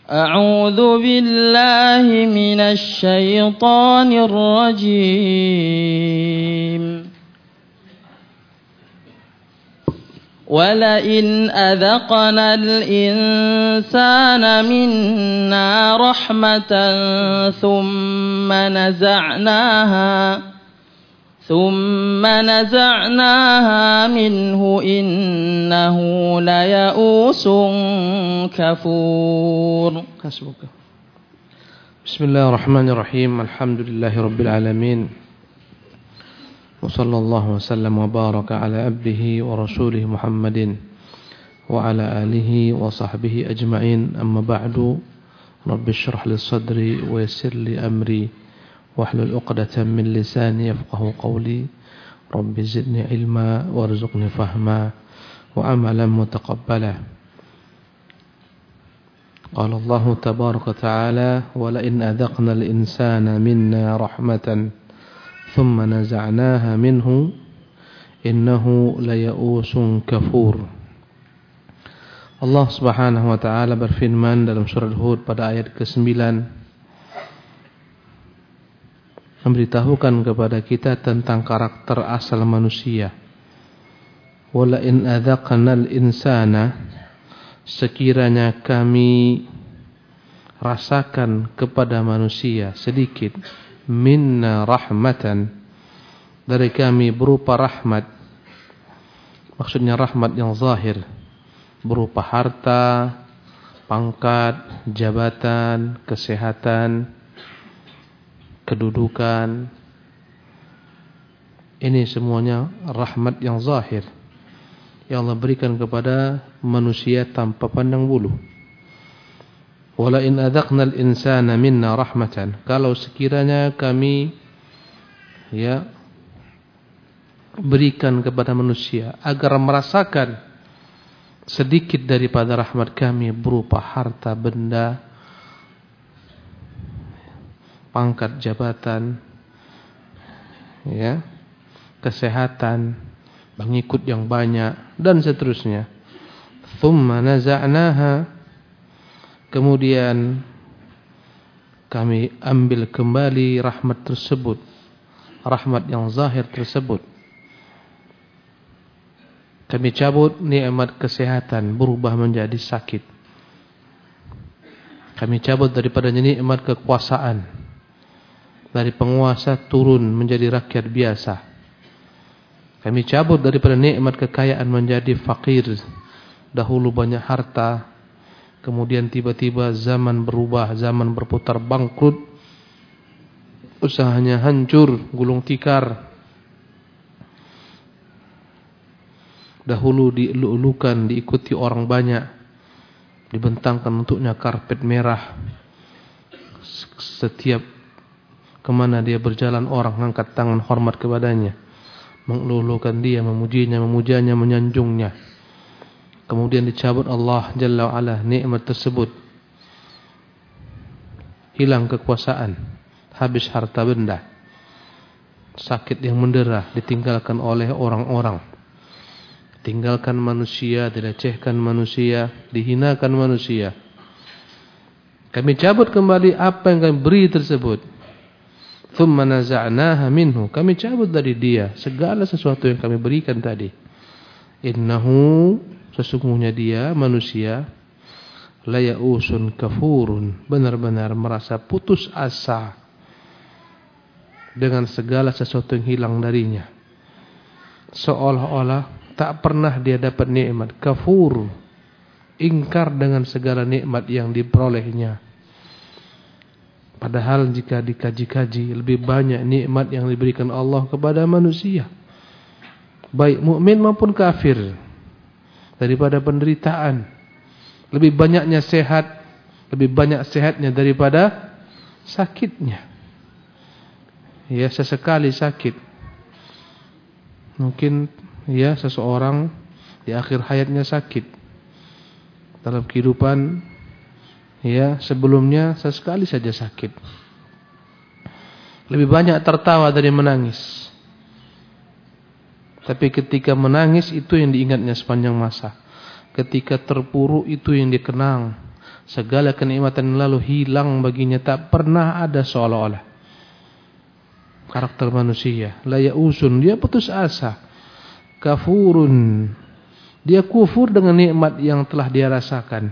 أعوذ بالله من الشيطان الرجيم ولئن أذقنا الإنسان منا رحمة ثم نزعناها منه إنه ليئوس كفور. بسم الله الرحمن الرحيم. الحمد لله رب العالمين وصلى الله وسلم وبارك على عبده ورسوله محمد وعلى آله وصحبه أجمعين. أما بعد، رب اشرح لي صدري ويسر لي أمري واحلل عقدة من لساني يفقهوا قولي. رب زدني علما وارزقني فهما وعملا متقبلا. قال الله تبارك وتعالى ولئن أذقنا الإنسان منا رحمة ثم نزعناها منه إنه ليئوس كفور. Allah Subhanahu wa taala berfirman dalam surah Hud pada ayat ke-9, memberitahukan kepada kita tentang karakter asal manusia. Wala in adzaqnal insana, sekiranya kami rasakan kepada manusia sedikit, minna rahmatan, dari kami berupa rahmat. Maksudnya rahmat yang zahir, berupa harta, pangkat, jabatan, kesehatan, kedudukan. Ini semuanya rahmat yang zahir yang Allah berikan kepada manusia tanpa pandang bulu. Wala in adzaqnal insana minna rahmatan, kalau sekiranya kami berikan kepada manusia agar merasakan sedikit daripada rahmat kami berupa harta benda, pangkat jabatan, kesehatan, pengikut yang banyak dan seterusnya. Thumma naza'naha, kemudian kami ambil kembali rahmat tersebut, rahmat yang zahir tersebut. Kami cabut nikmat kesehatan berubah menjadi sakit. Kami cabut daripada nikmat kekuasaan, dari penguasa turun menjadi rakyat biasa. Kami cabut daripada nikmat kekayaan menjadi fakir. Dahulu banyak harta, kemudian tiba-tiba zaman berubah, zaman berputar, bangkrut, usahanya hancur, gulung tikar. Dahulu dielu-elukan, diikuti orang banyak, dibentangkan untuknya karpet merah. Setiap kemana dia berjalan orang angkat tangan hormat kepadanya, mengelulukan dia, memujinya, memujanya, menyanjungnya. Kemudian dicabut Allah Jalla wa'ala nikmat tersebut. Hilang kekuasaan, habis harta benda, sakit yang mendera, ditinggalkan oleh orang-orang, tinggalkan manusia, dilecehkan manusia, dihinakan manusia. Kami cabut kembali apa yang kami beri tersebut. Thumma naza'naha minhu, kami cabut dari dia segala sesuatu yang kami berikan tadi. Innahu, sesungguhnya dia manusia, laya'usun kafurun, benar-benar merasa putus asa dengan segala sesuatu yang hilang darinya. Seolah-olah tak pernah dia dapat nikmat. Kafur, ingkar dengan segala nikmat yang diperolehnya. Padahal jika dikaji-kaji, lebih banyak nikmat yang diberikan Allah kepada manusia, baik mukmin maupun kafir, daripada penderitaan. Lebih banyaknya sehat, lebih banyak sehatnya daripada sakitnya. Ya, sesekali sakit. Mungkin seseorang di akhir hayatnya sakit. Dalam kehidupan sebelumnya sesekali saja sakit. Lebih banyak tertawa dari menangis. Tapi ketika menangis itu yang diingatnya sepanjang masa. Ketika terpuruk itu yang dikenang Segala kenikmatan yang lalu hilang baginya, tak pernah ada seolah-olah. Karakter manusia, la ya'usun, dia putus asa. Kafurun, dia kufur dengan nikmat yang telah dia rasakan.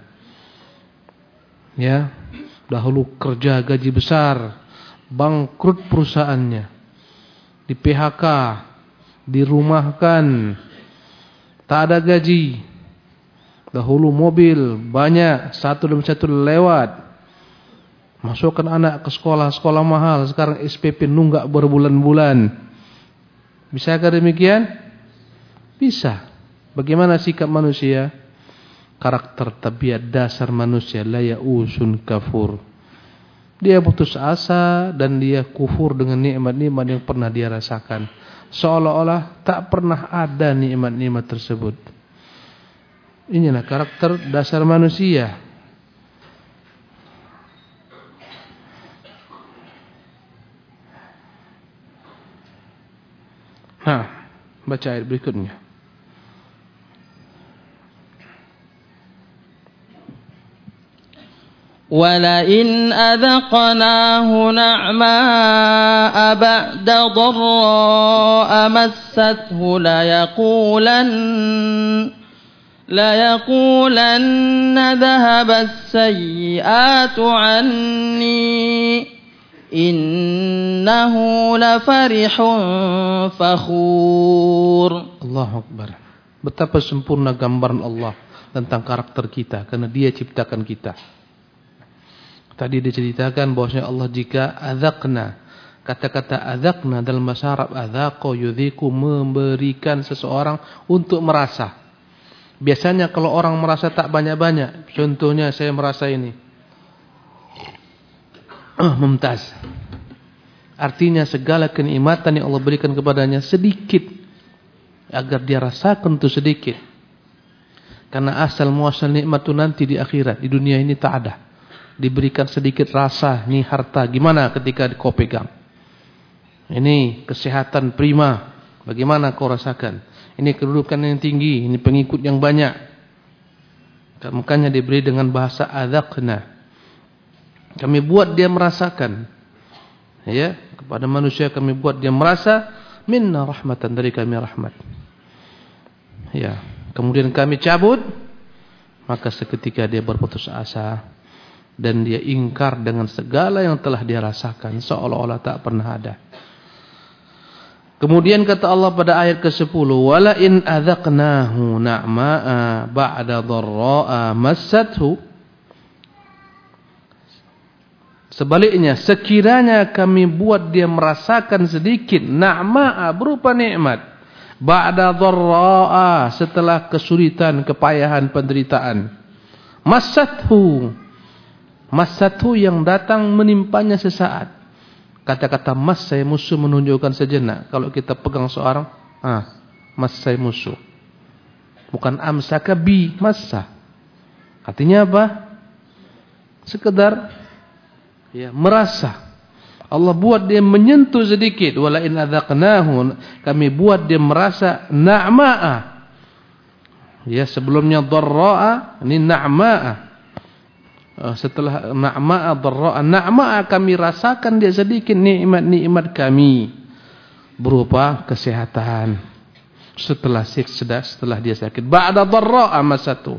Ya, dahulu kerja gaji besar, bangkrut perusahaannya, di PHK, dirumahkan, tak ada gaji. Dahulu mobil banyak, satu demi satu lewat, masukkan anak ke sekolah mahal. Sekarang SPP nunggak berbulan-bulan. Bisakah demikian? Bisa. Bagaimana sikap manusia? Karakter tabiat dasar manusia, la ya'usun kafur. Dia putus asa dan dia kufur dengan nikmat-nikmat yang pernah dia rasakan. Seolah-olah tak pernah ada nikmat-nikmat tersebut. Inilah karakter dasar manusia. Baca ayat berikutnya. وَلَئِنْ أَذَقْنَاهُ نَعْمَاءَ بَعْدَ ضَرَّاءَ مَسَّتْهُ لَيَقُولَنَّ ذَهَبَ السَّيِّئَاتُ عَنِّي إِنَّهُ لَفَرِحٌ فَخُورٌ. Allahu Akbar. Betapa sempurna gambaran Allah tentang karakter kita, karena Dia ciptakan kita. Tadi diceritakan bahwasanya Allah jika adzaqna, kata-kata adzaqna dalam bahasa Arab adzaqa yudhiku, memberikan seseorang untuk merasa. Biasanya kalau orang merasa tak banyak-banyak, contohnya saya merasa ini mumtaz, artinya segala kenikmatan yang Allah berikan kepadanya sedikit, agar dia rasakan itu sedikit. Karena asal muasal nikmat itu nanti di akhirat, di dunia ini tak ada. Diberikan sedikit rasa, nih harta gimana ketika kau pegang. Ini kesehatan prima, bagaimana kau rasakan. Ini kedudukan yang tinggi, ini pengikut yang banyak. Makanya diberi dengan bahasa adzaqna. Kami buat dia merasakan. Ya, kepada manusia kami buat dia merasa, minna rahmatan, dari kami rahmat. Ya, kemudian kami cabut, maka seketika dia berputus asa dan dia ingkar dengan segala yang telah dia rasakan, seolah-olah tak pernah ada. Kemudian kata Allah pada ayat ke-10, wala in adzaqnahu na'ma'a ba'da dharra'a massathu. Sebaliknya, sekiranya kami buat dia merasakan sedikit na'ma'a berupa nikmat, ba'da dharra'a setelah kesulitan, kepayahan, penderitaan, massathu yang datang menimpanya sesaat. Kata-kata mas saya musuh menunjukkan sejenak. Kalau kita pegang seorang, mas saya musuh. Bukan amsaka bi, massa. Artinya apa? Sekedar ya, merasa. Allah buat dia menyentuh sedikit. Wala in adzaqnahu, kami buat dia merasa na'ma'a. Ya, sebelumnya dharra'a, ini na'ma'a. Setelah na'ma'a dharra'a, na'ma'a kami rasakan dia sedikit nikmat-nikmat kami berupa kesehatan setelah dia sakit. Ba'da dharra'a masatu,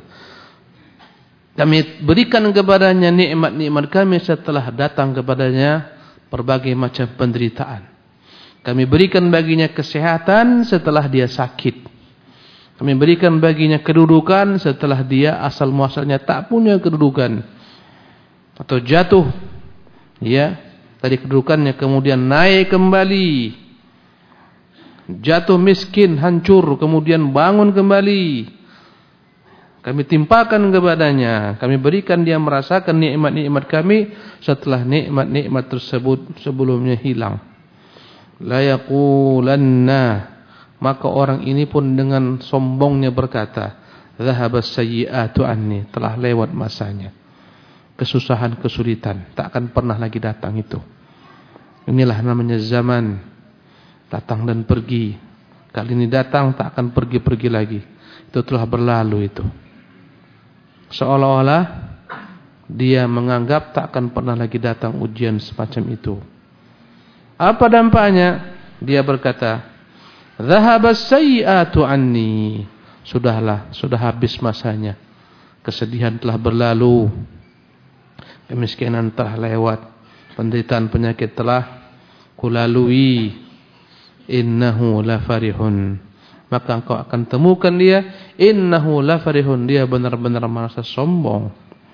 kami berikan kepadanya nikmat-nikmat kami setelah datang kepadanya berbagai macam penderitaan. Kami berikan baginya kesehatan setelah dia sakit. Kami berikan baginya kedudukan setelah dia asal muasalnya tak punya kedudukan. Atau jatuh, ya, tadi kedudukannya kemudian naik kembali, jatuh miskin, hancur, kemudian bangun kembali. Kami timpakan kepadanya, kami berikan dia merasakan nikmat-nikmat kami setelah nikmat-nikmat tersebut sebelumnya hilang. La yaqulanna, maka orang ini pun dengan sombongnya berkata, dhahabas sayyi'atu anni, telah lewat masanya. Kesusahan, kesulitan tak akan pernah lagi datang itu. Inilah namanya zaman, datang dan pergi. Kali ini datang, tak akan pergi-pergi lagi. Itu telah berlalu itu. Seolah-olah dia menganggap tak akan pernah lagi datang ujian semacam itu. Apa dampaknya? Dia berkata, "Dhahabas sayyi'atu anni." Sudahlah, sudah habis masanya. Kesedihan telah berlalu. Kemiskinan telah lewat. Penderitaan penyakit telah kulalui. Innahu la farihun. Maka engkau akan temukan dia, innahu la farihun, dia benar-benar merasa sombong.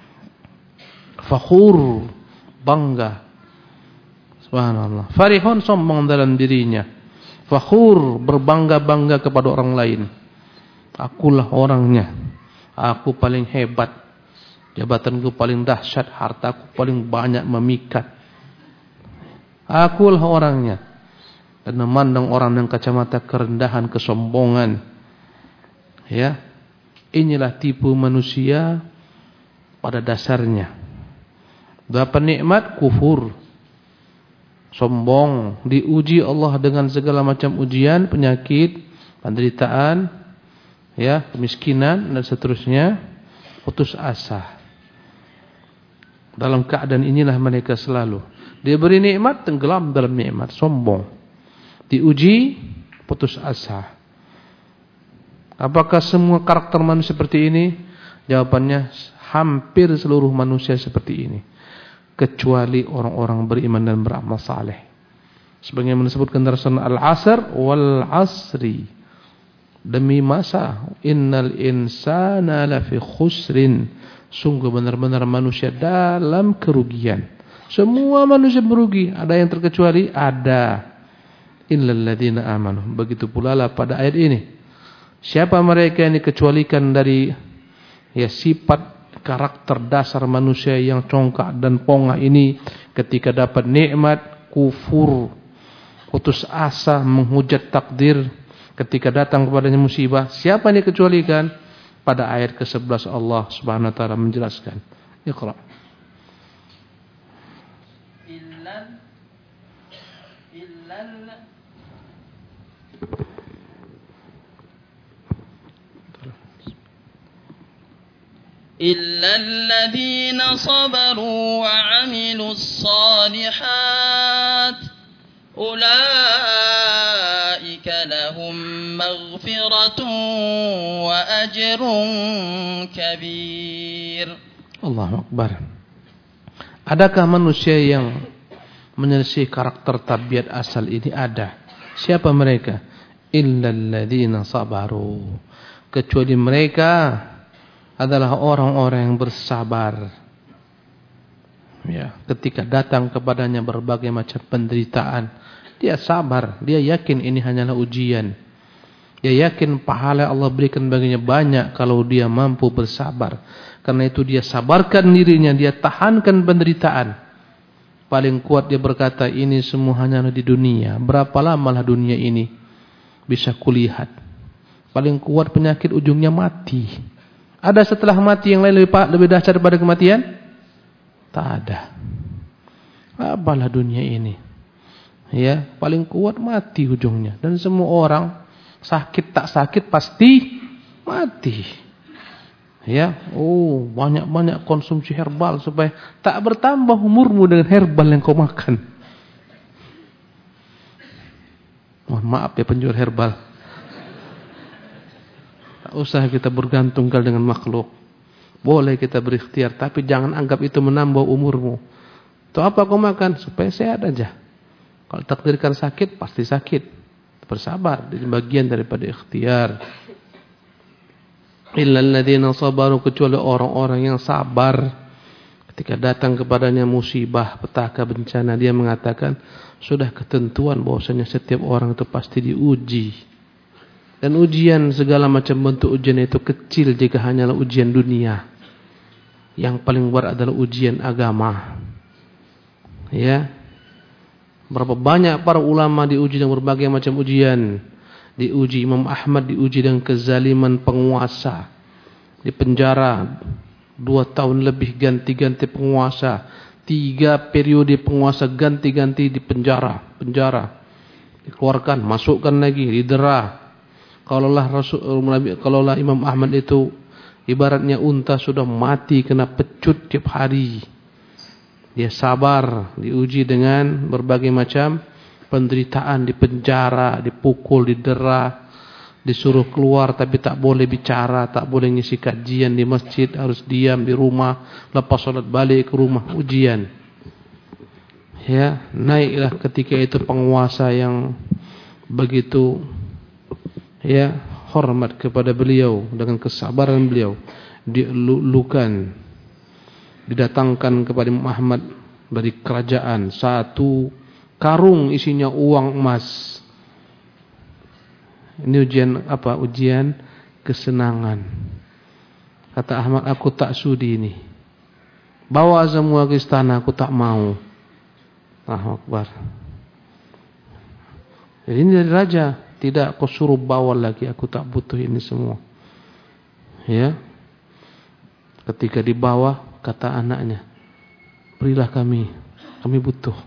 Fakhur, bangga. Subhanallah. Farihun, sombong dalam dirinya. Fakhur, berbangga-bangga kepada orang lain. Akulah orangnya. Aku paling hebat. Jabatanku paling dahsyat, hartaku paling banyak memikat. Akulah orangnya. Dan memandang orang dengan kacamata kerendahan, kesombongan. Ya. Inilah tipu manusia pada dasarnya. Dapat nikmat, kufur, sombong, diuji Allah dengan segala macam ujian, penyakit, penderitaan, ya, kemiskinan dan seterusnya, putus asa. Dalam keadaan inilah mereka selalu. Dia beri nikmat, tenggelam dalam nikmat, sombong. Diuji, putus asa. Apakah semua karakter manusia seperti ini? Jawabannya, hampir seluruh manusia seperti ini. Kecuali orang-orang beriman dan beramal saleh. Sebagaimana disebutkan dalam surah Al-Asr, wal asri, demi masa, innal insana lafi khusrin, sungguh benar-benar manusia dalam kerugian. Semua manusia merugi. Ada yang terkecuali? Ada. Illal ladzina amanu. Begitu pula lah pada ayat ini. Siapa mereka yang dikecualikan dari sifat karakter dasar manusia yang congkak dan pongah ini? Ketika dapat nikmat, kufur, putus asa, menghujat takdir. Ketika datang kepadanya musibah, siapa yang dikecualikan? Pada ayat ke-11 Allah Subhanahu wa taala menjelaskan. Iqra. إلا الذين صبروا وعملوا الصالحات أولئك لهم مغفرة وأجر كبير. Allahu Akbar. Adakah manusia yang menyelisih karakter tabiat asal ini? Ada. Siapa mereka? Illal ladzina sabaru. Kecuali mereka adalah orang-orang yang bersabar. Ya, ketika datang kepadanya berbagai macam penderitaan, dia sabar, dia yakin ini hanyalah ujian. Dia yakin pahala Allah berikan baginya banyak kalau dia mampu bersabar. Karena itu dia sabarkan dirinya, dia tahankan penderitaan. Paling kuat dia berkata, ini semua hanyalah di dunia. Berapa lamalah dunia ini bisa kulihat. Paling kuat penyakit ujungnya mati. Ada setelah mati yang lain lebih dahsyat daripada kematian? Tak ada. Apalah dunia ini? Ya, paling kuat mati ujungnya. Dan semua orang sakit tak sakit pasti mati. Ya, banyak-banyak konsumsi herbal supaya tak bertambah umurmu dengan herbal yang kau makan. Mohon maaf ya penjual herbal. Tak usah kita bergantungkan dengan makhluk. Boleh kita berikhtiar, tapi jangan anggap itu menambah umurmu. Itu apa kau makan? Supaya sehat aja. Kalau takdirkan sakit, pasti sakit. Bersabar, ini bagian daripada ikhtiar. Illal ladzina sabaru, kecuali orang-orang yang sabar. Ketika datang kepadanya musibah, petaka, bencana, dia mengatakan, sudah ketentuan bahwasanya setiap orang itu pasti diuji. Dan ujian, segala macam bentuk ujian itu kecil jika hanyalah ujian dunia. Yang paling berat adalah ujian agama. Ya. Berapa banyak para ulama diuji dengan berbagai macam ujian. Diuji Imam Ahmad, diuji dengan kezaliman penguasa. Di penjara 2 tahun lebih, ganti-ganti penguasa. 3 periode penguasa ganti-ganti di penjara. Dikeluarkan, masukkan lagi, didera. Kalaulah Imam Ahmad itu Ibaratnya unta sudah mati kena pecut tiap hari. Dia sabar, diuji dengan berbagai macam penderitaan, dipenjara, dipukul, didera, disuruh keluar tapi tak boleh bicara, tak boleh ngisi kajian di masjid, harus diam di rumah, lepas sholat balik ke rumah, ujian. Ya, naiklah ketika itu penguasa yang begitu ya hormat kepada beliau dengan kesabaran beliau, dilulukan, didatangkan kepada Muhammad dari kerajaan 1 karung isinya uang emas. Ini ujian apa? Ujian kesenangan. Kata Ahmad, aku tak sudi ini. Bawa semua ke istana, aku tak mau. Allahu Akbar. Jadi ini dari raja, tidak aku suruh bawa lagi, aku tak butuh ini semua. Ya. Ketika dibawa, kata anaknya, berilah kami butuh.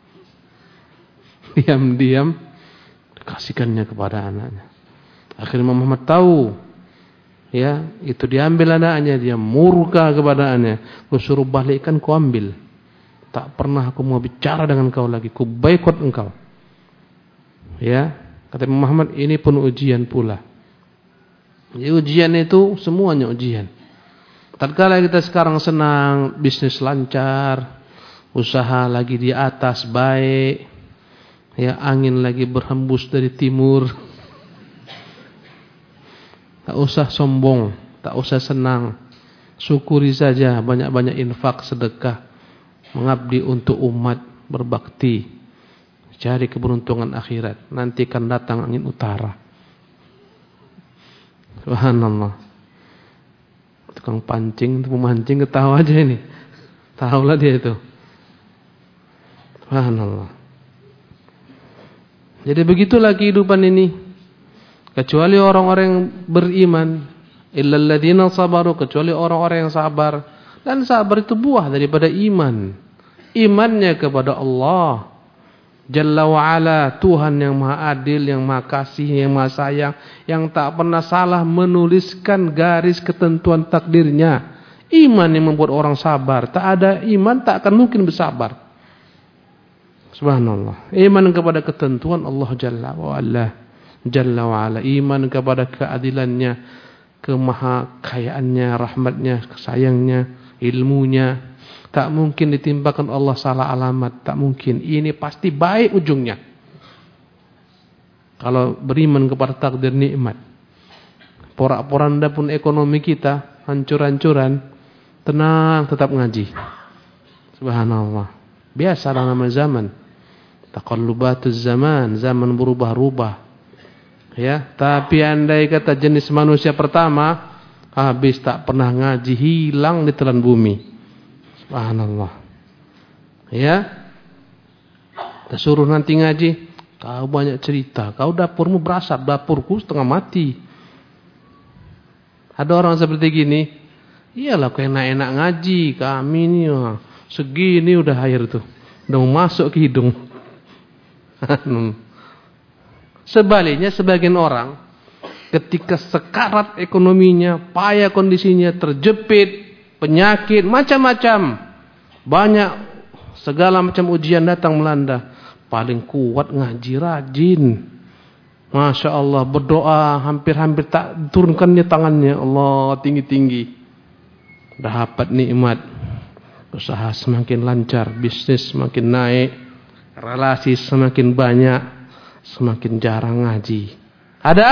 Diam-diam kasihkannya kepada anaknya. Akhirnya Muhammad tahu, ya, itu diambil anaknya, dia murka kepada anaknya. Kau suruh balikkan, kau ambil. Tak pernah aku mau bicara dengan kau lagi, ku boikot engkau. Ya, kata Muhammad, ini pun ujian pula. Ya, ujian itu semuanya ujian. Tatkala kita sekarang senang, bisnis lancar, usaha lagi di atas baik, ya, angin lagi berhembus dari timur. Tak usah sombong, tak usah senang. Syukuri saja, banyak-banyak infak, sedekah, mengabdi untuk umat, berbakti, cari keberuntungan akhirat. Nanti akan datang angin utara. Subhanallah. Tukang pancing, pemancing ketawa aja ini. Tahulah dia itu. Subhanallah. Jadi begitulah kehidupan ini. Kecuali orang-orang yang beriman, illal ladzina sabaru, kecuali orang-orang yang sabar. Dan sabar itu buah daripada iman. Imannya kepada Allah Jalla wa'ala, Tuhan yang maha adil, yang maha kasih, yang maha sayang, yang tak pernah salah menuliskan garis ketentuan takdirnya. Iman yang membuat orang sabar. Tak ada iman tak akan mungkin bersabar. Subhanallah. Iman kepada ketentuan Allah Jalla wa'ala. Iman kepada keadilannya, kemahakayaannya, rahmatnya, sayangnya, ilmunya. Tak mungkin ditimpakan Allah salah alamat. Tak mungkin. Ini pasti baik ujungnya. Kalau beriman kepada takdir nikmat. Porak-poranda pun ekonomi kita hancur-hancuran, tenang tetap ngaji. Subhanallah. Biasa nama zaman. Taqallubatuz zaman. Zaman berubah-ubah. Ya, tapi andai kata jenis manusia pertama habis tak pernah ngaji, hilang di telan bumi. Subhanallah. Ya. Kita suruh nanti ngaji, kau banyak cerita, kau dapurmu berasap, dapurku setengah mati. Ada orang seperti gini, iyalah kau enak-enak ngaji, kami ini segini udah air tuh, udah mau masuk ke hidung. Sebaliknya sebagian orang ketika sekarat ekonominya, payah kondisinya, terjepit, penyakit, macam-macam, banyak segala macam ujian datang melanda, paling kuat ngaji, rajin, Masya Allah, berdoa hampir-hampir tak turunkannya tangannya, Allah tinggi-tinggi, dapat nikmat, usaha semakin lancar, bisnis semakin naik, relasi semakin banyak, semakin jarang ngaji. Ada?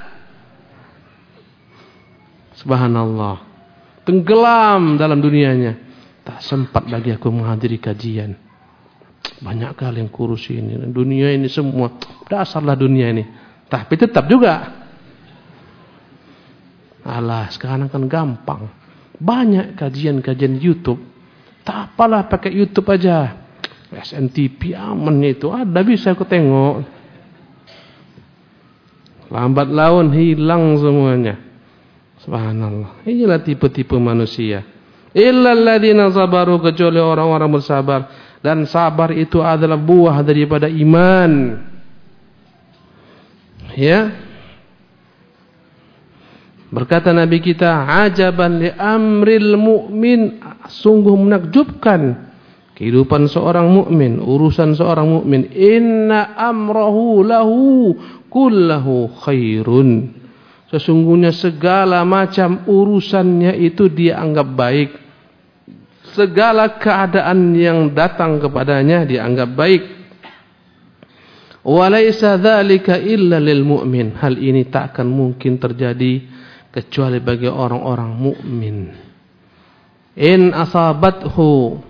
Subhanallah. Tenggelam dalam dunianya. Tak sempat lagi aku menghadiri kajian. Banyak kali yang kurus ini. Dunia ini semua. Dasarlah dunia ini. Tapi tetap juga. Alah, sekarang kan gampang. Banyak kajian-kajian YouTube. Tak apalah pakai YouTube aja. SNTV aman itu. Ada bisa aku tengok. Lambat laun hilang semuanya. Subhanallah. Inilah tipe-tipe manusia. Illal ladzina sabaru, kecuali orang-orang bersabar. Dan sabar itu adalah buah daripada iman. Ya. Berkata Nabi kita, ajaban li amril mu'min, sungguh menakjubkan kehidupan seorang mukmin, urusan seorang mukmin. Inna amrahu lahu kullahu khairun. Sesungguhnya segala macam urusannya itu dia anggap baik. Segala keadaan yang datang kepadanya dia anggap baik. Walaysa dzalika illa lil mu'min. Hal ini tak akan mungkin terjadi kecuali bagi orang-orang mukmin. In asabathu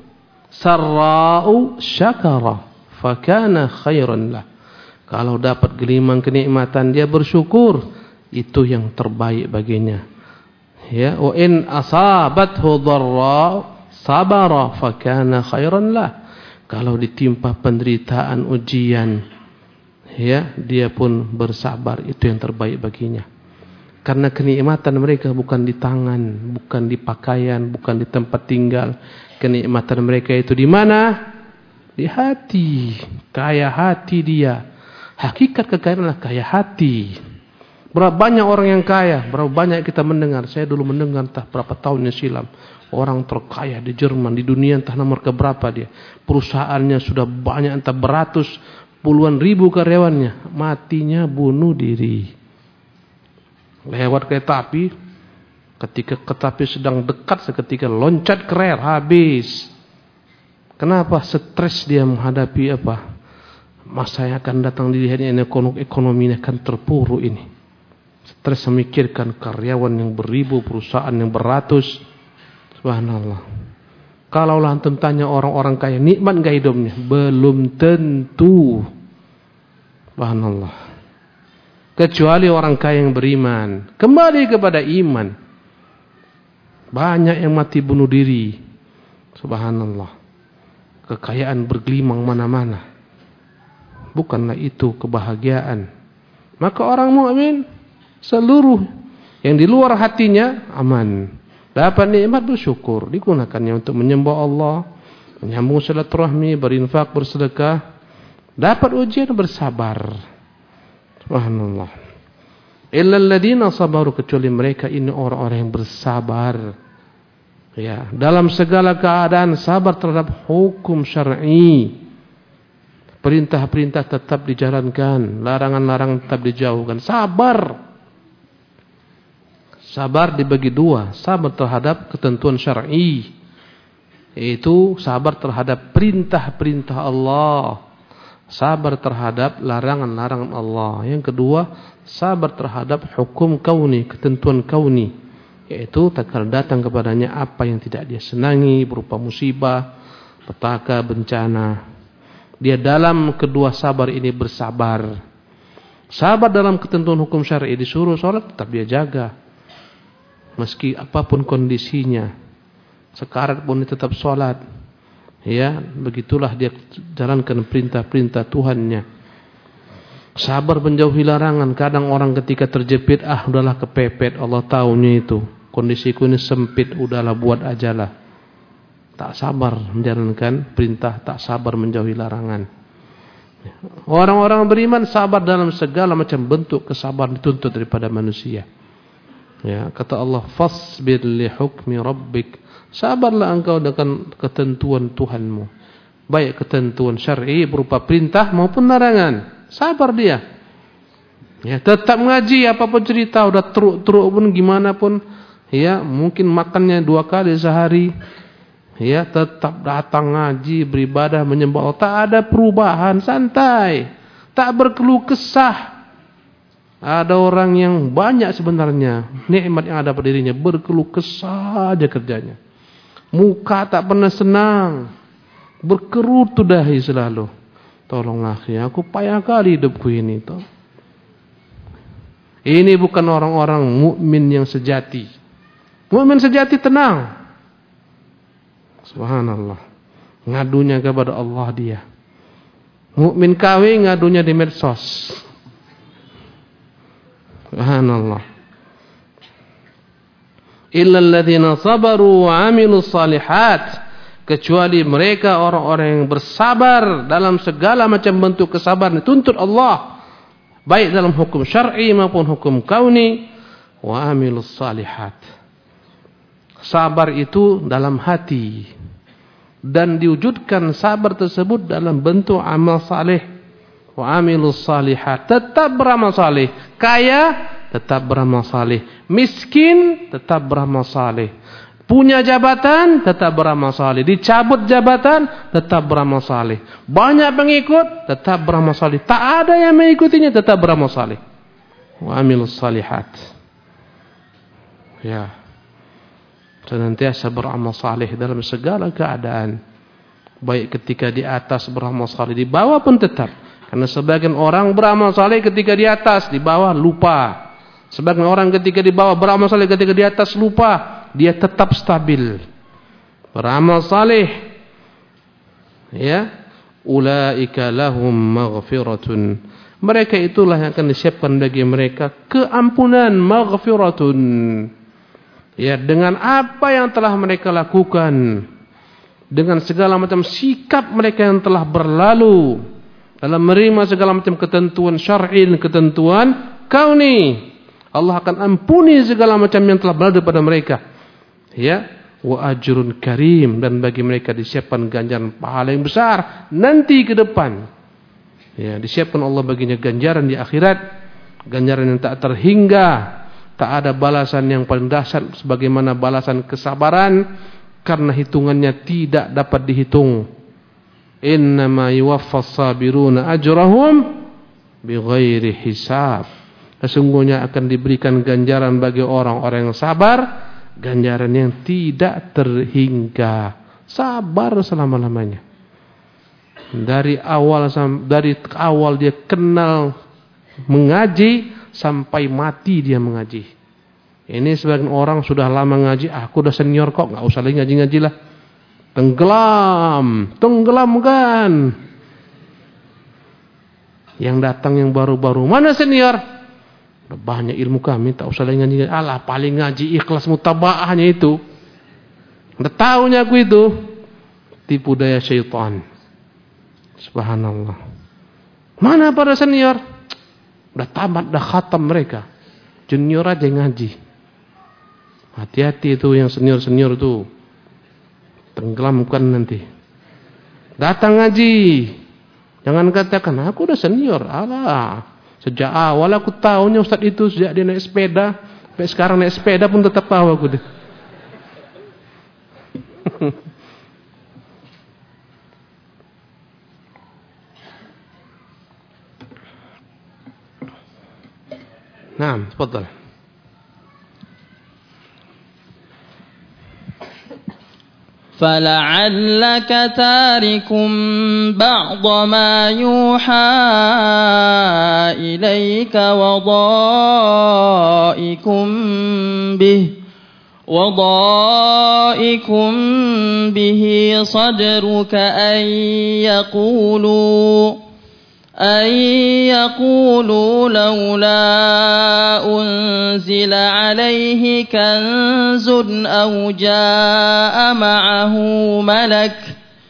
sarra'u syakara fakana khairan lah. Kalau dapat gelimang kenikmatan dia bersyukur, itu yang terbaik baginya. Ya, wa in asabathu dharra'u sabara fakana khairan lah. Kalau ditimpa penderitaan, ujian, ya, dia pun bersabar, itu yang terbaik baginya. Karena kenikmatan mereka bukan di tangan, bukan di pakaian, bukan di tempat tinggal. Kenikmatan mereka itu di mana? Di hati. Kaya hati dia. Hakikat kekayaan adalah kaya hati. Berapa banyak orang yang kaya, berapa banyak kita mendengar. Saya dulu mendengar entah berapa tahun yang silam, orang terkaya di Jerman, di dunia entah nomor keberapa dia. Perusahaannya sudah banyak, entah beratus, puluhan ribu karyawannya. Matinya bunuh diri. Lewat kereta api, ketika kereta api sedang dekat, seketika loncat ke rel, habis. Kenapa? Stres dia menghadapi apa? Masa yang akan datang dilihatnya, ekonomi ini akan terpuruk ini. Stres memikirkan karyawan yang beribu, perusahaan yang beratus. Subhanallah. Kalaulah antum tanya orang-orang kaya, nikmat enggak hidupnya? Belum tentu. Subhanallah. Kecuali orang kaya yang beriman. Kembali kepada iman. Banyak yang mati bunuh diri. Subhanallah. Kekayaan bergelimang mana-mana. Bukanlah itu kebahagiaan. Maka orang mukmin seluruh yang di luar hatinya aman. Dapat nikmat bersyukur. Digunakannya untuk menyembah Allah, menyambung silaturahmi, berinfak, bersedekah. Dapat ujian bersabar. Subhanallah. Illal ladzina sabaru, kecuali mereka ini orang-orang yang bersabar. Ya, dalam segala keadaan sabar terhadap hukum syar'i. Perintah-perintah tetap dijalankan, larangan-larangan tetap dijauhkan. Sabar. Sabar dibagi dua, sabar terhadap ketentuan syar'i, yaitu sabar terhadap perintah-perintah Allah. Sabar terhadap larangan-larangan Allah. Yang kedua, sabar terhadap hukum kauni, ketentuan kauni, yaitu tatkala datang kepadanya apa yang tidak dia senangi berupa musibah, petaka, bencana. Dia dalam kedua sabar ini bersabar. Sabar dalam ketentuan hukum syar'i, disuruh sholat tetap dia jaga. Meski apapun kondisinya. Sekarat pun dia tetap sholat. Ya, begitulah dia jalankan perintah-perintah Tuhannya. Sabar menjauhi larangan. Kadang orang ketika terjepit, udahlah kepepet, Allah tahunya itu. Kondisiku ini sempit, udahlah buat ajalah. Tak sabar menjalankan perintah, tak sabar menjauhi larangan. Orang-orang beriman sabar dalam segala macam bentuk kesabaran dituntut daripada manusia. Ya, kata Allah, fasbir li hukmi rabbik. Sabarlah engkau dengan ketentuan Tuhanmu. Baik ketentuan syar'i berupa perintah maupun larangan. Sabar dia. Ya, tetap ngaji apapun cerita, udah teruk pun gimana pun, ya, mungkin makannya 2 kali sehari. Ya, tetap datang ngaji, beribadah, menyembah Allah. Tak ada perubahan, santai. Tak berkeluh kesah. Ada orang yang banyak sebenarnya nikmat yang ada pada dirinya, berkeluh kesah aja kerjanya. Muka tak pernah senang, berkerutu dahi selalu. Tolonglah ya, aku payah kali hidupku ini. Ini bukan orang-orang mukmin yang sejati. Mukmin sejati tenang. Subhanallah. Ngadunya kepada Allah dia. Mukmin KW ngadunya di medsos. Subhanallah. Illal ladzina sabaru wa 'amilus shalihat, kecuali mereka orang-orang yang bersabar dalam segala macam bentuk kesabaran dituntut Allah, baik dalam hukum syar'i maupun hukum kauni. wa amilus salihat. Sabar itu dalam hati, dan diwujudkan sabar tersebut dalam bentuk amal saleh. Wa amilus salihat, tetap beramal saleh. Kaya, tetap beramal saleh. Miskin, tetap beramal saleh. Punya jabatan, tetap beramal saleh. Dicabut jabatan, tetap beramal saleh. Banyak pengikut, tetap beramal saleh. Tak ada yang mengikutinya, tetap beramal saleh. Wa amilus salihat. Ya, senantiasa beramal saleh dalam segala keadaan. Baik ketika di atas beramal saleh, di bawah pun tetap. Karena sebagian orang beramal saleh ketika di atas, di bawah lupa. Sebagian orang ketika di bawah beramal saleh, ketika di atas lupa. Dia tetap stabil, beramal saleh. Ya, ulaika lahum maghfiratun. Mereka itulah yang akan disiapkan bagi mereka keampunan, maghfiratun. Ya, dengan apa yang telah mereka lakukan, dengan segala macam sikap mereka yang telah berlalu dalam menerima segala macam ketentuan syar'i dan ketentuan kauni, Allah akan ampuni segala macam yang telah berlalu pada mereka. Ya, wa ajrun karim, dan bagi mereka disiapkan ganjaran pahala yang besar nanti ke depan. Ya, disiapkan Allah baginya ganjaran di akhirat, ganjaran yang tak terhingga, tak ada balasan yang paling dahsyat sebagaimana balasan kesabaran, karena hitungannya tidak dapat dihitung. Innama yuwaffas sabiruna ajrahum bighairi hisab. Sesungguhnya akan diberikan ganjaran bagi orang-orang yang sabar, ganjaran yang tidak terhingga. Sabar selama-lamanya. Dari awal dia kenal mengaji sampai mati dia mengaji. Ini sebagian orang sudah lama ngaji, aku udah senior kok, enggak usah lagi ngaji-ngaji lah. Tenggelamkan. Yang datang yang baru-baru, mana senior? Udah banyak ilmu kami, tak usah lagi ngaji. Alah, paling ngaji ikhlas mutabaahnya itu. Udah tahunya aku itu. Tipu daya syaitan. Subhanallah. Mana para senior? Udah tamat, dah khatam mereka. Junior aja ngaji. Hati-hati itu yang senior-senior itu. Tenggelamkan nanti. Datang ngaji. Jangan katakan, aku udah senior. Alah. Sejak awal aku tahunya Ustaz itu, sejak dia naik sepeda. Sampai sekarang naik sepeda pun tetap tahu aku deh. Nah, tafadhal. فلعلك تارك بعض ما يوحى إليك وضائق به صدرك أن يقولوا لولا أنزل عليه كنز أو جاء معه ملك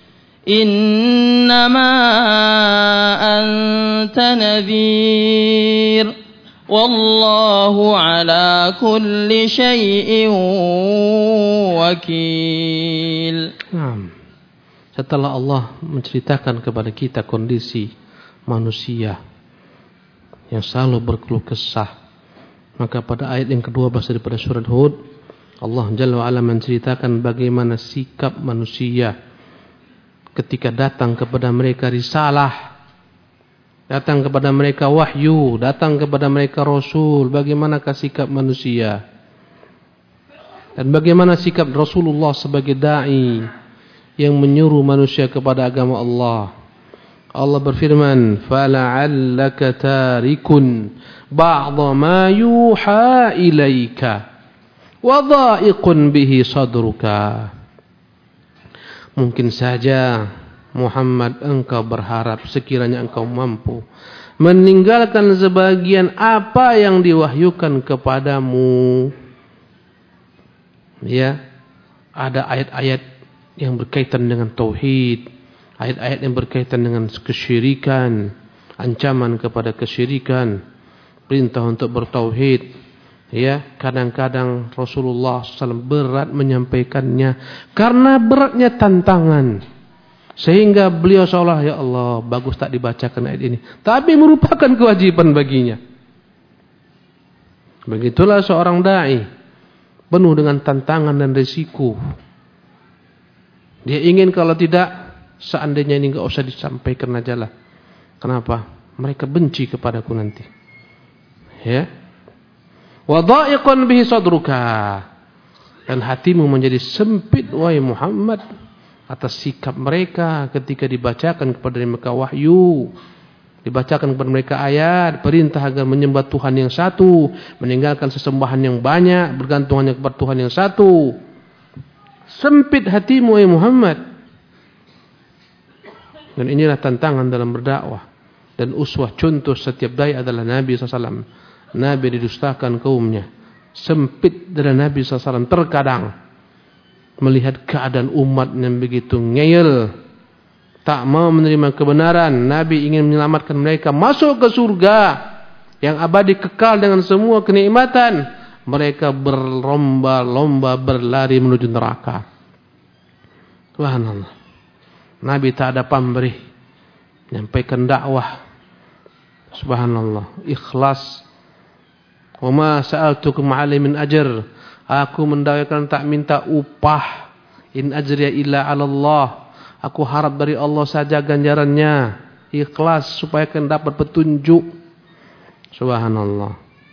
إنما أنت نذير والله على كل شيء وكيل. Setelah Allah menceritakan kepada kita kondisi manusia yang selalu berkeluh kesah, maka pada ayat yang ke-12 daripada surat Hud, Allah Jalla wa'ala menceritakan bagaimana sikap manusia ketika datang kepada mereka risalah, datang kepada mereka wahyu, datang kepada mereka rasul. Bagaimanakah sikap manusia, dan bagaimana sikap Rasulullah sebagai da'i yang menyuruh manusia kepada agama Allah. Allah berfirman, "Fala'allaka tarikun ba'dha ma yuha ilaika wa dha'iqun bihi sadruka." Mungkin saja Muhammad, engkau berharap sekiranya engkau mampu meninggalkan sebagian apa yang diwahyukan kepadamu. Ya, ada ayat-ayat yang berkaitan dengan tauhid, ayat-ayat yang berkaitan dengan kesyirikan, ancaman kepada kesyirikan, perintah untuk bertauhid, Ya, kadang-kadang Rasulullah SAW berat menyampaikannya karena beratnya tantangan. Sehingga beliau seolah, ya Allah, bagus tak dibacakan ayat ini. Tapi merupakan kewajiban baginya. Begitulah seorang da'i, penuh dengan tantangan dan risiko. Dia ingin kalau tidak, seandainya ini enggak usah disampaikan aja lah. Kenapa? Mereka benci kepadaku nanti. Ya. Wa dha'iqan bihi sadruka, dan hatimu menjadi sempit wahai Muhammad atas sikap mereka ketika dibacakan kepada mereka wahyu, dibacakan kepada mereka ayat perintah agar menyembah Tuhan yang satu, meninggalkan sesembahan yang banyak, bergantung hanya kepada Tuhan yang satu. Sempit hatimu wahai Muhammad. Dan inilah tantangan dalam berdakwah. Dan uswah contoh setiap dai adalah Nabi SAW. Nabi didustakan kaumnya. Sempit dari Nabi SAW terkadang melihat keadaan umat yang begitu ngeyel, tak mau menerima kebenaran. Nabi ingin menyelamatkan mereka masuk ke surga yang abadi kekal dengan semua kenikmatan. Mereka berlomba-lomba berlari menuju neraka. Subhanallah. Nabi tak ada pamrih, menyampaikan dakwah. Subhanallah, ikhlas. Wa ma sa'altukum 'alaihi min ajr. Aku mendakwakan tak minta upah. In ajriya illa 'ala Allah. Aku harap dari Allah saja ganjarannya. Ikhlas supaya kalian dapat petunjuk. Subhanallah.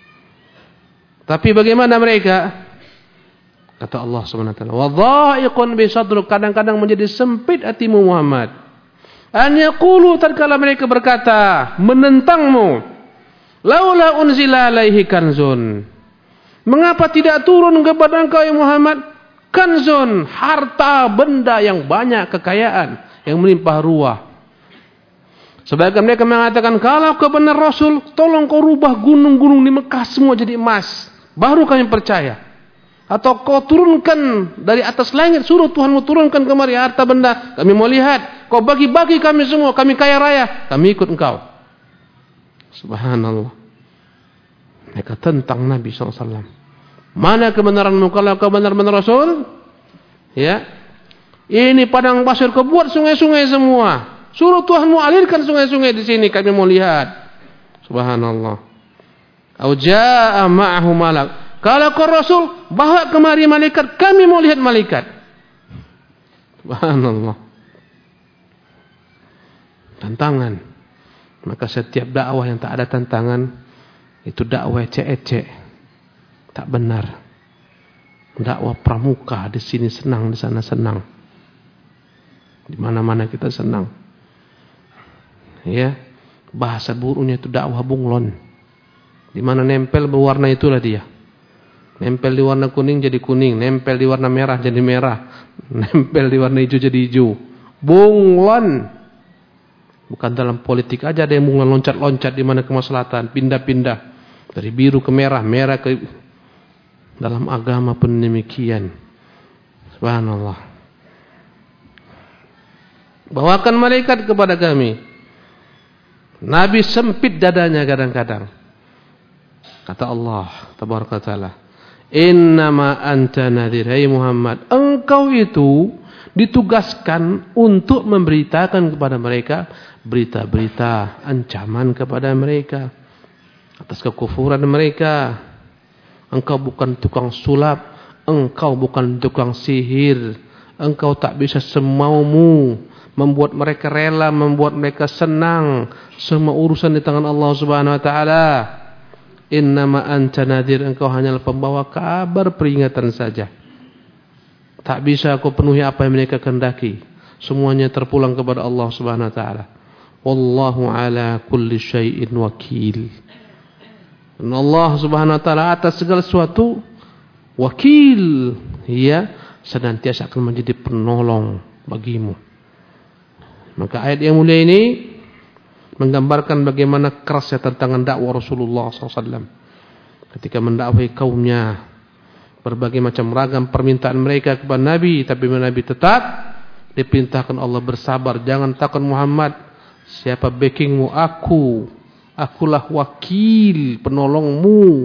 Tapi bagaimana mereka? Kata Allah Subhanahu wa taala, "Wa dha'iqun bi sadruk." Kadang-kadang menjadi sempit hatimu Muhammad. An yaqulu, tatkala mereka berkata menentangmu, laula unzila alaihi kanzun. Mengapa tidak turun kepada engkau ya Muhammad kanzun, harta benda yang banyak, kekayaan yang melimpah ruah. Sebagian mereka mengatakan, kalau kau benar Rasul, tolong kau rubah gunung-gunung di Mekah semua jadi emas, baru kami percaya. Atau kau turunkan dari atas langit, suruh Tuhanmu turunkan kemari harta benda, kami mau lihat. Kau bagi-bagi kami semua, kami kaya raya, kami ikut engkau. Subhanallah. Mereka tentang Nabi SAW. Mana kebenaranmu kalau kau benar-benar Rasul? Ya, ini padang pasir kau buat sungai-sungai semua. Suruh Tuhanmu alirkan sungai-sungai di sini, kami mau lihat. Subhanallah. Au jaa ma'ahu malak. Kalau kau Rasul, bawa kemari malaikat, kami mau lihat malaikat. Subhanallah. Tantangan. Maka setiap dakwah yang tak ada tantangan, itu dakwah ecek-ecek, tak benar. Dakwah pramuka, di sini senang, di sana senang, di mana-mana kita senang. Ya, bahasa buruknya itu dakwah bunglon. Di mana nempel berwarna itulah dia. Nempel di warna kuning jadi kuning, nempel di warna merah jadi merah, nempel di warna hijau jadi hijau. Bunglon. Bukan dalam politik aja ada yang bunglon loncat-loncat di mana kemaslahatan, pindah-pindah dari biru ke merah, merah ke. Dalam agama pun demikian. Subhanallah. Bawakan malaikat kepada kami. Nabi sempit dadanya kadang-kadang. Kata Allah tabaraka taala, innama anta nadhir, hai Muhammad, engkau itu ditugaskan untuk memberitakan kepada mereka berita-berita ancaman kepada mereka atas kekufuran mereka. Engkau bukan tukang sulap, engkau bukan tukang sihir, engkau tak bisa semaumu membuat mereka rela, membuat mereka senang. Semua urusan di tangan Allah Subhanahu wa taala. Innama anta nadhir, engkau hanyalah pembawa kabar peringatan saja. Tak bisa aku penuhi apa yang mereka kehendaki. Semuanya terpulang kepada Allah Subhanahu wa taala. Wallahu ala kulli syai'in wakil. Dan Allah Subhanahu wa taala atas segala sesuatu wakil, ya, senantiasa akan menjadi penolong bagimu. Maka ayat yang mulia ini menggambarkan bagaimana kerasnya tantangan dakwah Rasulullah SAW ketika mendakwahi kaumnya. Berbagai macam ragam permintaan mereka kepada Nabi, tapi Nabi tetap diperintahkan Allah bersabar. Jangan takut Muhammad, siapa backingmu? Akulah wakil, penolongmu,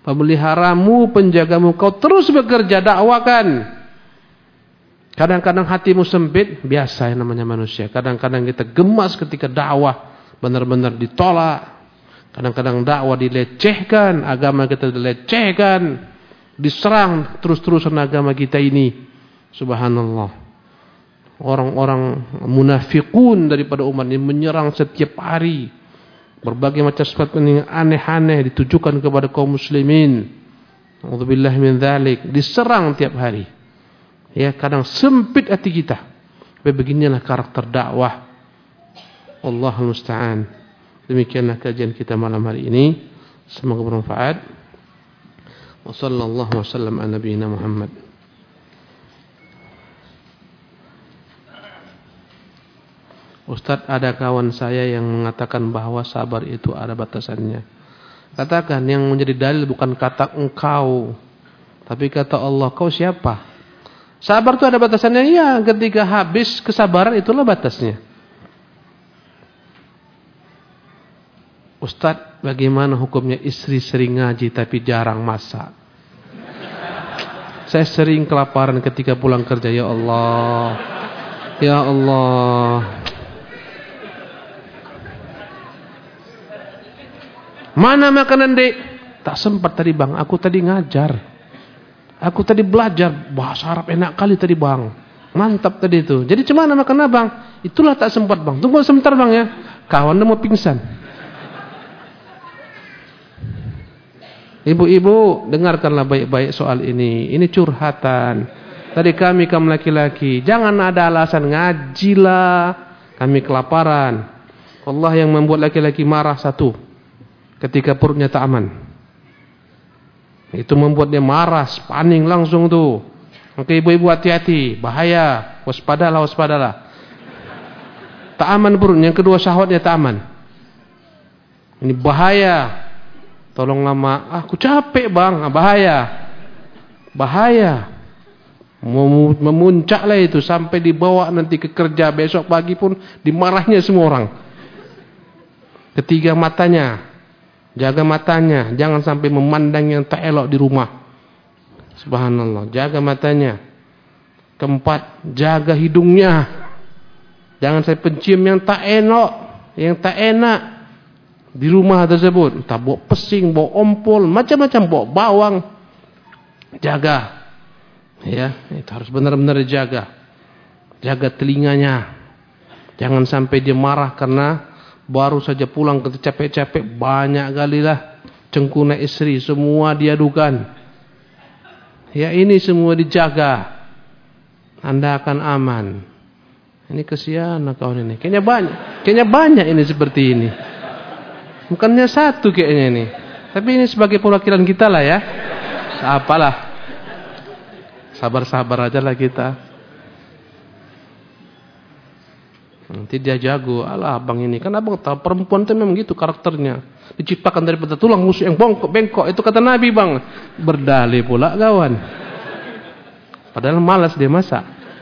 pemeliharamu, penjagamu. Kau terus bekerja, dakwakan. Kadang-kadang hatimu sempit, biasa yang namanya manusia. Kadang-kadang kita gemas ketika dakwah benar-benar ditolak. Kadang-kadang dakwah dilecehkan, agama kita dilecehkan, diserang terus-terusan agama kita ini. Subhanallah. Orang-orang munafikun daripada umat ini menyerang setiap hari. Berbagai macam sifat yang aneh-aneh ditujukan kepada kaum muslimin. A'udzubillahi min dzalik. Diserang tiap hari. Ya, kadang sempit hati kita. Tapi beginilah karakter dakwah. Allahul musta'an. Demikianlah kajian kita malam hari ini. Semoga bermanfaat. Wa sallallahu wasallam ala nabiyina Muhammad. Ustaz, ada kawan saya yang mengatakan bahwa sabar itu ada batasannya. Katakan, yang menjadi dalil bukan kata engkau, tapi kata Allah. Kau siapa? Sabar itu ada batasannya. Ya, ketika habis kesabaran itulah batasnya. Ustaz, bagaimana hukumnya istri sering ngaji tapi jarang masak? Saya sering kelaparan ketika pulang kerja. Ya Allah. Ya Allah. Mana makanan, Dek? Tak sempat tadi, Bang. Aku tadi ngajar. Aku tadi belajar bahasa Arab enak kali tadi, Bang. Mantap tadi itu. Jadi cuma makan Bang? Itulah tak sempat, Bang. Tunggu sebentar, Bang ya. Kawan mau pingsan. Ibu-ibu, dengarkanlah baik-baik soal ini. Ini curhatan. Tadi kami kaum laki-laki, jangan ada alasan, ngajilah. Kami kelaparan. Allah yang membuat laki-laki marah satu. Ketika perutnya tak aman. Itu membuat dia marah, paning langsung tuh. Maka ibu-ibu hati-hati, bahaya, waspadalah, waspadalah. Tak aman perutnya, yang kedua syahwatnya tak aman. Ini bahaya. Tolonglah aku capek, Bang, bahaya. Bahaya. Memuncaklah itu sampai dibawa nanti ke kerja besok pagi pun dimarahnya semua orang. Ketiga, matanya. Jaga matanya, jangan sampai memandang yang tak elok di rumah. Subhanallah, jaga matanya. Keempat, jaga hidungnya. Jangan sampai pencium yang tak elok, yang tak enak di rumah tersebut. Entah bawa pesing, bawa ompol, macam-macam, bawa bawang. Jaga. Ya, itu harus benar-benar dijaga. Jaga telinganya. Jangan sampai dia marah karena baru saja pulang capek-capek, banyak kali lah cengkuna istri, semua diadukan. Ya, ini semua dijaga. Anda akan aman. Ini kesian kawan ini. Kayaknya banyak ini seperti ini. Bukannya satu kayaknya ini. Tapi ini sebagai perwakilan kita lah ya. Apalah. Sabar-sabar aja lah kita. Nanti dia jago. Alah, abang ini kan abang tahu perempuan itu memang gitu karakternya. Diciptakan daripada tulang rusuk yang bengkok. Itu kata Nabi, Bang. Berdalih pula kawan. Padahal malas dia masak.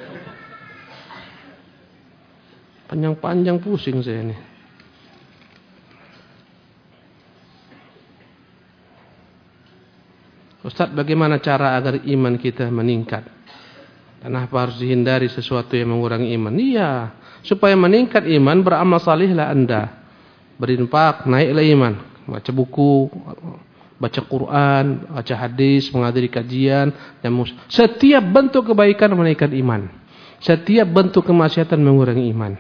Panjang-panjang pusing saya ini. Ustaz, bagaimana cara agar iman kita meningkat? Kenapa harus dihindari sesuatu yang mengurangi iman? Iya. Supaya meningkat iman, beramal salihlah Anda. Berinfak, naiklah iman. Baca buku, baca Quran, baca hadis, menghadiri kajian. Setiap bentuk kebaikan menaikkan iman. Setiap bentuk kemaksiatan mengurangi iman.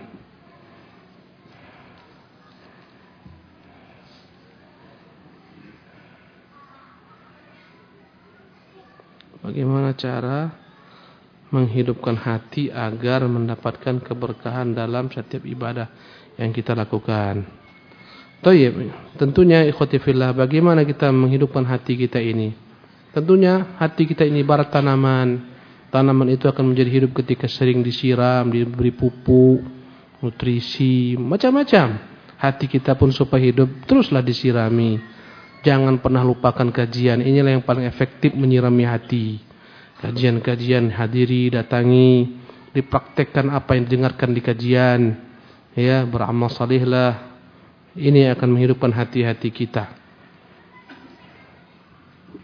Bagaimana cara menghidupkan hati agar mendapatkan keberkahan dalam setiap ibadah yang kita lakukan? Tentunya ikhwati fillah, bagaimana kita menghidupkan hati kita ini? Tentunya hati kita ini ibarat tanaman. Tanaman itu akan menjadi hidup ketika sering disiram, diberi pupuk, nutrisi, macam-macam. Hati kita pun supaya hidup teruslah disirami. Jangan pernah lupakan kajian. Inilah yang paling efektif menyirami hati. Kajian-kajian hadiri, datangi, dipraktekkan apa yang didengarkan di kajian. Ya, beramal salihlah. Ini akan menghidupkan hati-hati kita.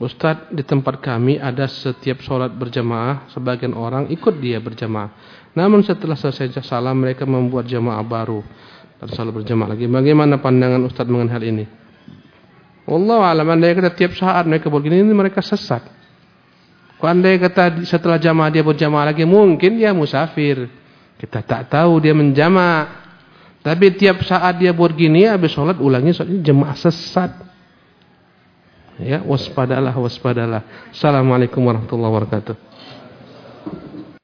Ustadz, di tempat kami ada setiap sholat berjamaah, sebagian orang ikut dia berjamaah. Namun setelah selesai salam mereka membuat jamaah baru dan sholat berjamaah lagi. Bagaimana pandangan Ustadz mengenai hal ini? Wallahu a'lam. Andai kata tiap saat mereka begini, ini mereka sesat. Andai kata setelah jamaah dia berjamaah lagi, mungkin dia musafir. Kita tak tahu dia menjamaah. Tapi tiap saat dia buat gini, habis sholat ulangi, sholat ini jemaah sesat. Ya, waspadalah. Assalamualaikum warahmatullahi wabarakatuh.